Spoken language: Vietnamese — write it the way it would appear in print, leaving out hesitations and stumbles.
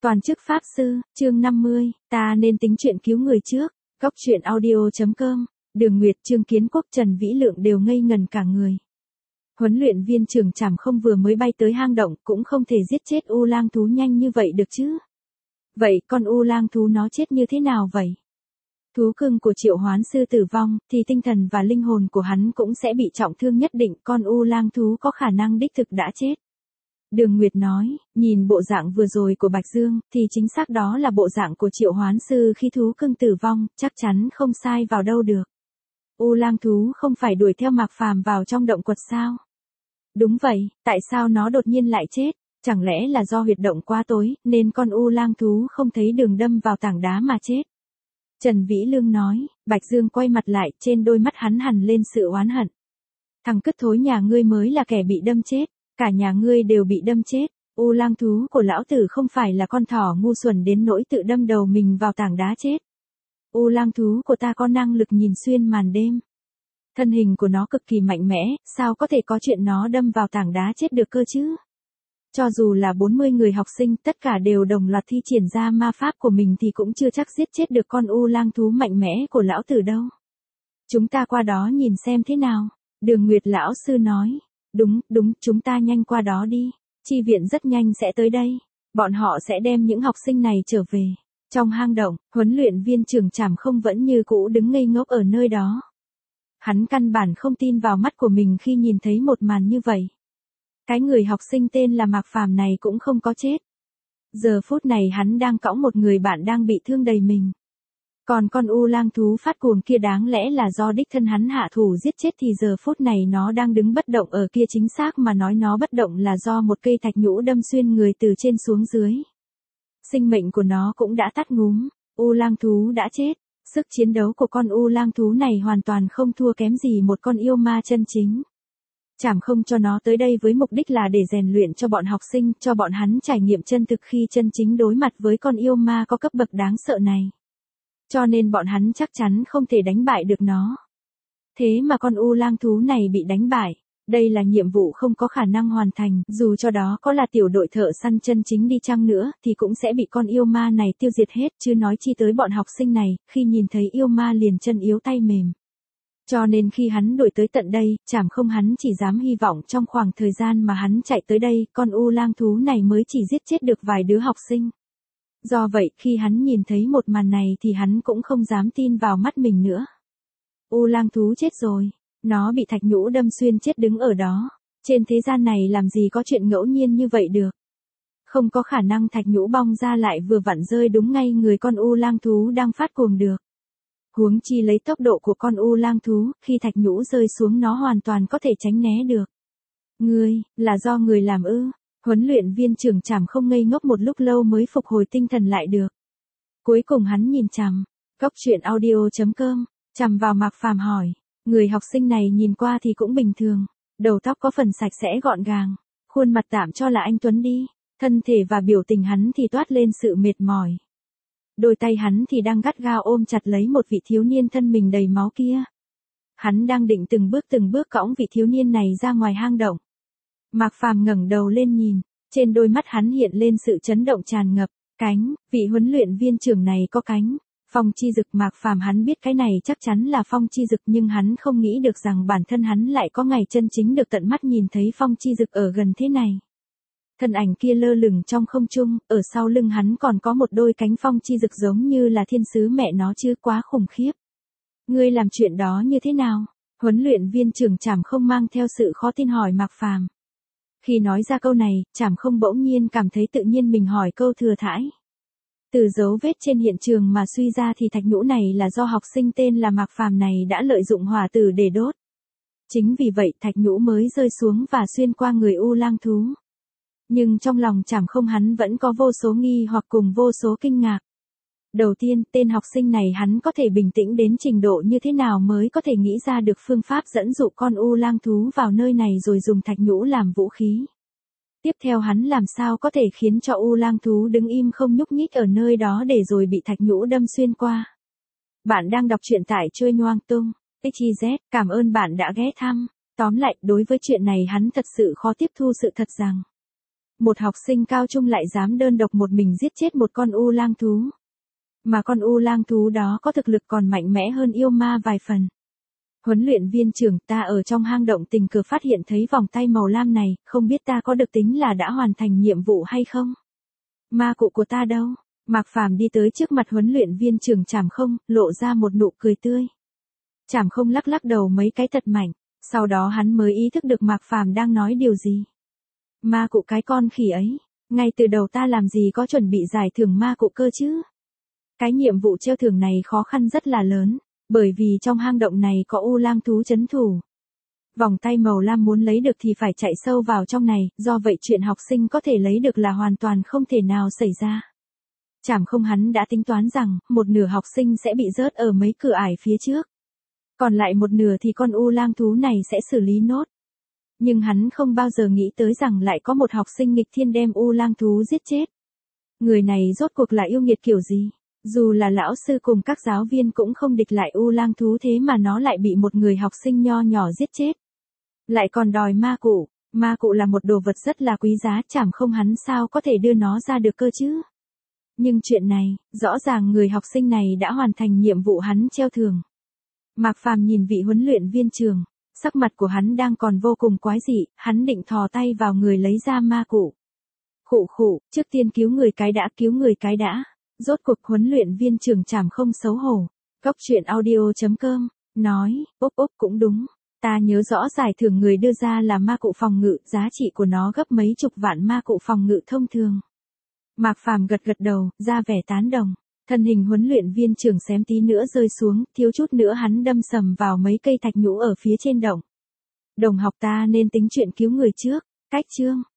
Toàn chức Pháp Sư, chương 50, ta nên tính chuyện cứu người trước. Góc truyện audio.com, Đường Nguyệt, Trương Kiến Quốc, Trần Vĩ Lượng đều ngây ngần cả người. Huấn luyện viên trưởng Trảm Không vừa mới bay tới hang động cũng không thể giết chết U Lang thú nhanh như vậy được chứ. Vậy con U Lang thú nó chết như thế nào vậy? Thú cưng của Triệu Hoán Sư tử vong, thì tinh thần và linh hồn của hắn cũng sẽ bị trọng thương nhất định, con U Lang thú có khả năng đích thực đã chết. Đường Nguyệt nói, nhìn bộ dạng vừa rồi của Bạch Dương, thì chính xác đó là bộ dạng của Triệu Hoán Sư khi thú cưng tử vong, chắc chắn không sai vào đâu được. U Lang thú không phải đuổi theo Mạc Phàm vào trong động quật sao? Đúng vậy, tại sao nó đột nhiên lại chết? Chẳng lẽ là do huyệt động quá tối, nên con U Lang thú không thấy đường đâm vào tảng đá mà chết? Trần Vĩ Lương nói, Bạch Dương quay mặt lại, trên đôi mắt hắn hằn lên sự oán hận. Thằng cứt thối nhà ngươi mới là kẻ bị đâm chết, cả nhà ngươi đều bị đâm chết. U Lang thú của lão tử không phải là con thỏ ngu xuẩn đến nỗi tự đâm đầu mình vào tảng đá chết. U Lang thú của ta có năng lực nhìn xuyên màn đêm. Thân hình của nó cực kỳ mạnh mẽ, sao có thể có chuyện nó đâm vào tảng đá chết được cơ chứ? Cho dù là 40 người học sinh tất cả đều đồng loạt thi triển ra ma pháp của mình thì cũng chưa chắc giết chết được con U Lang thú mạnh mẽ của lão tử đâu. Chúng ta qua đó nhìn xem thế nào. Đường Nguyệt lão sư nói. Đúng, chúng ta nhanh qua đó đi. Chi viện rất nhanh sẽ tới đây. Bọn họ sẽ đem những học sinh này trở về. Trong hang động, huấn luyện viên trưởng Trảm Không vẫn như cũ đứng ngây ngốc ở nơi đó. Hắn căn bản không tin vào mắt của mình khi nhìn thấy một màn như vậy. Cái người học sinh tên là Mạc Phàm này cũng không có chết. Giờ phút này hắn đang cõng một người bạn đang bị thương đầy mình. Còn con U Lang thú phát cuồng kia đáng lẽ là do đích thân hắn hạ thủ giết chết thì giờ phút này nó đang đứng bất động ở kia, chính xác mà nói nó bất động là do một cây thạch nhũ đâm xuyên người từ trên xuống dưới. Sinh mệnh của nó cũng đã tắt ngúm, U Lang thú đã chết. Sức chiến đấu của con U Lang thú này hoàn toàn không thua kém gì một con yêu ma chân chính. Trảm Không cho nó tới đây với mục đích là để rèn luyện cho bọn học sinh, cho bọn hắn trải nghiệm chân thực khi chân chính đối mặt với con yêu ma có cấp bậc đáng sợ này. Cho nên bọn hắn chắc chắn không thể đánh bại được nó. Thế mà con U Lang thú này bị đánh bại. Đây là nhiệm vụ không có khả năng hoàn thành, dù cho đó có là tiểu đội thợ săn chân chính đi chăng nữa thì cũng sẽ bị con yêu ma này tiêu diệt hết, chứ nói chi tới bọn học sinh này, khi nhìn thấy yêu ma liền chân yếu tay mềm. Cho nên khi hắn đuổi tới tận đây, Trảm Không hắn chỉ dám hy vọng trong khoảng thời gian mà hắn chạy tới đây, con U Lang thú này mới chỉ giết chết được vài đứa học sinh. Do vậy, khi hắn nhìn thấy một màn này thì hắn cũng không dám tin vào mắt mình nữa. U Lang thú chết rồi. Nó bị thạch nhũ đâm xuyên chết đứng ở đó. Trên thế gian này làm gì có chuyện ngẫu nhiên như vậy được. Không có khả năng thạch nhũ bong ra lại vừa vặn rơi đúng ngay người con U Lang thú đang phát cuồng được. Huống chi lấy tốc độ của con U Lang thú, khi thạch nhũ rơi xuống nó hoàn toàn có thể tránh né được. Ngươi, là do người làm ư? Huấn luyện viên trưởng Trảm Không ngây ngốc một lúc lâu mới phục hồi tinh thần lại được. Cuối cùng hắn nhìn chằm. Góc truyện audio.com, chằm vào Mạc Phàm hỏi. Người học sinh này nhìn qua thì cũng bình thường. Đầu tóc có phần sạch sẽ gọn gàng. Khuôn mặt tạm cho là anh Tuấn đi. Thân thể và biểu tình hắn thì toát lên sự mệt mỏi. Đôi tay hắn thì đang gắt gao ôm chặt lấy một vị thiếu niên thân mình đầy máu kia. Hắn đang định từng bước cõng vị thiếu niên này ra ngoài hang động. Mạc Phàm ngẩng đầu lên nhìn, trên đôi mắt hắn hiện lên sự chấn động tràn ngập. Cánh, vị huấn luyện viên trưởng này có cánh. Phong chi dực. Mạc Phàm hắn biết cái này chắc chắn là phong chi dực, nhưng hắn không nghĩ được rằng bản thân hắn lại có ngày chân chính được tận mắt nhìn thấy phong chi dực ở gần thế này. Thân ảnh kia lơ lửng trong không trung, ở sau lưng hắn còn có một đôi cánh phong chi dực giống như là thiên sứ mẹ nó chứ, quá khủng khiếp. Ngươi làm chuyện đó như thế nào? Huấn luyện viên trưởng Trảm Không mang theo sự khó tin hỏi Mạc Phàm. Khi nói ra câu này, Trảm Không bỗng nhiên cảm thấy tự nhiên mình hỏi câu thừa thãi. Từ dấu vết trên hiện trường mà suy ra thì thạch nhũ này là do học sinh tên là Mạc Phàm này đã lợi dụng hỏa tử để đốt. Chính vì vậy thạch nhũ mới rơi xuống và xuyên qua người U Lang thú. Nhưng trong lòng Trảm Không hắn vẫn có vô số nghi hoặc cùng vô số kinh ngạc. Đầu tiên, tên học sinh này hắn có thể bình tĩnh đến trình độ như thế nào mới có thể nghĩ ra được phương pháp dẫn dụ con U Lang thú vào nơi này rồi dùng thạch nhũ làm vũ khí. Tiếp theo hắn làm sao có thể khiến cho U Lang thú đứng im không nhúc nhích ở nơi đó để rồi bị thạch nhũ đâm xuyên qua. Bạn đang đọc truyện tại Trôi Nhoang Tung. XYZ, cảm ơn bạn đã ghé thăm. Tóm lại, đối với chuyện này hắn thật sự khó tiếp thu sự thật rằng Một học sinh cao trung lại dám đơn độc một mình giết chết một con u lang thú. Mà con u lang thú đó có thực lực còn mạnh mẽ hơn yêu ma vài phần. Huấn luyện viên trưởng, ta ở trong hang động tình cờ phát hiện thấy vòng tay màu lam này, không biết ta có được tính là đã hoàn thành nhiệm vụ hay không? Ma cụ của ta đâu? Mạc Phàm đi tới trước mặt huấn luyện viên trưởng Trảm Không, lộ ra một nụ cười tươi. Trảm Không lắc lắc đầu mấy cái thật mạnh, sau đó hắn mới ý thức được Mạc Phàm đang nói điều gì. Ma cụ cái con khỉ ấy, ngay từ đầu ta làm gì có chuẩn bị giải thưởng ma cụ cơ chứ? Cái nhiệm vụ treo thưởng này khó khăn rất là lớn, bởi vì trong hang động này có u lang thú trấn thủ. Vòng tay màu lam muốn lấy được thì phải chạy sâu vào trong này, do vậy chuyện học sinh có thể lấy được là hoàn toàn không thể nào xảy ra. Trảm Không hắn đã tính toán rằng, một nửa học sinh sẽ bị rớt ở mấy cửa ải phía trước. Còn lại một nửa thì con u lang thú này sẽ xử lý nốt. Nhưng hắn không bao giờ nghĩ tới rằng lại có một học sinh nghịch thiên đem u lang thú giết chết. Người này rốt cuộc là yêu nghiệt kiểu gì? Dù là lão sư cùng các giáo viên cũng không địch lại u lang thú, thế mà nó lại bị một người học sinh nho nhỏ giết chết. Lại còn đòi ma cụ. Ma cụ là một đồ vật rất là quý giá, Trảm Không hắn sao có thể đưa nó ra được cơ chứ? Nhưng chuyện này, rõ ràng người học sinh này đã hoàn thành nhiệm vụ hắn treo thưởng. Mạc Phàm nhìn vị huấn luyện viên trưởng, sắc mặt của hắn đang còn vô cùng quái dị, hắn định thò tay vào người lấy ra ma cụ. Khụ khụ, trước tiên cứu người cái đã. Rốt cuộc huấn luyện viên trưởng Trảm Không xấu hổ. Góc truyện audio.com, nói, úp cũng đúng. Ta nhớ rõ giải thưởng người đưa ra là ma cụ phòng ngự, giá trị của nó gấp mấy chục vạn ma cụ phòng ngự thông thường. Mạc Phàm gật đầu, ra vẻ tán đồng. Thân hình huấn luyện viên trưởng xém tí nữa rơi xuống, thiếu chút nữa hắn đâm sầm vào mấy cây thạch nhũ ở phía trên động. Đồng học, ta nên tính chuyện cứu người trước. Cách chương.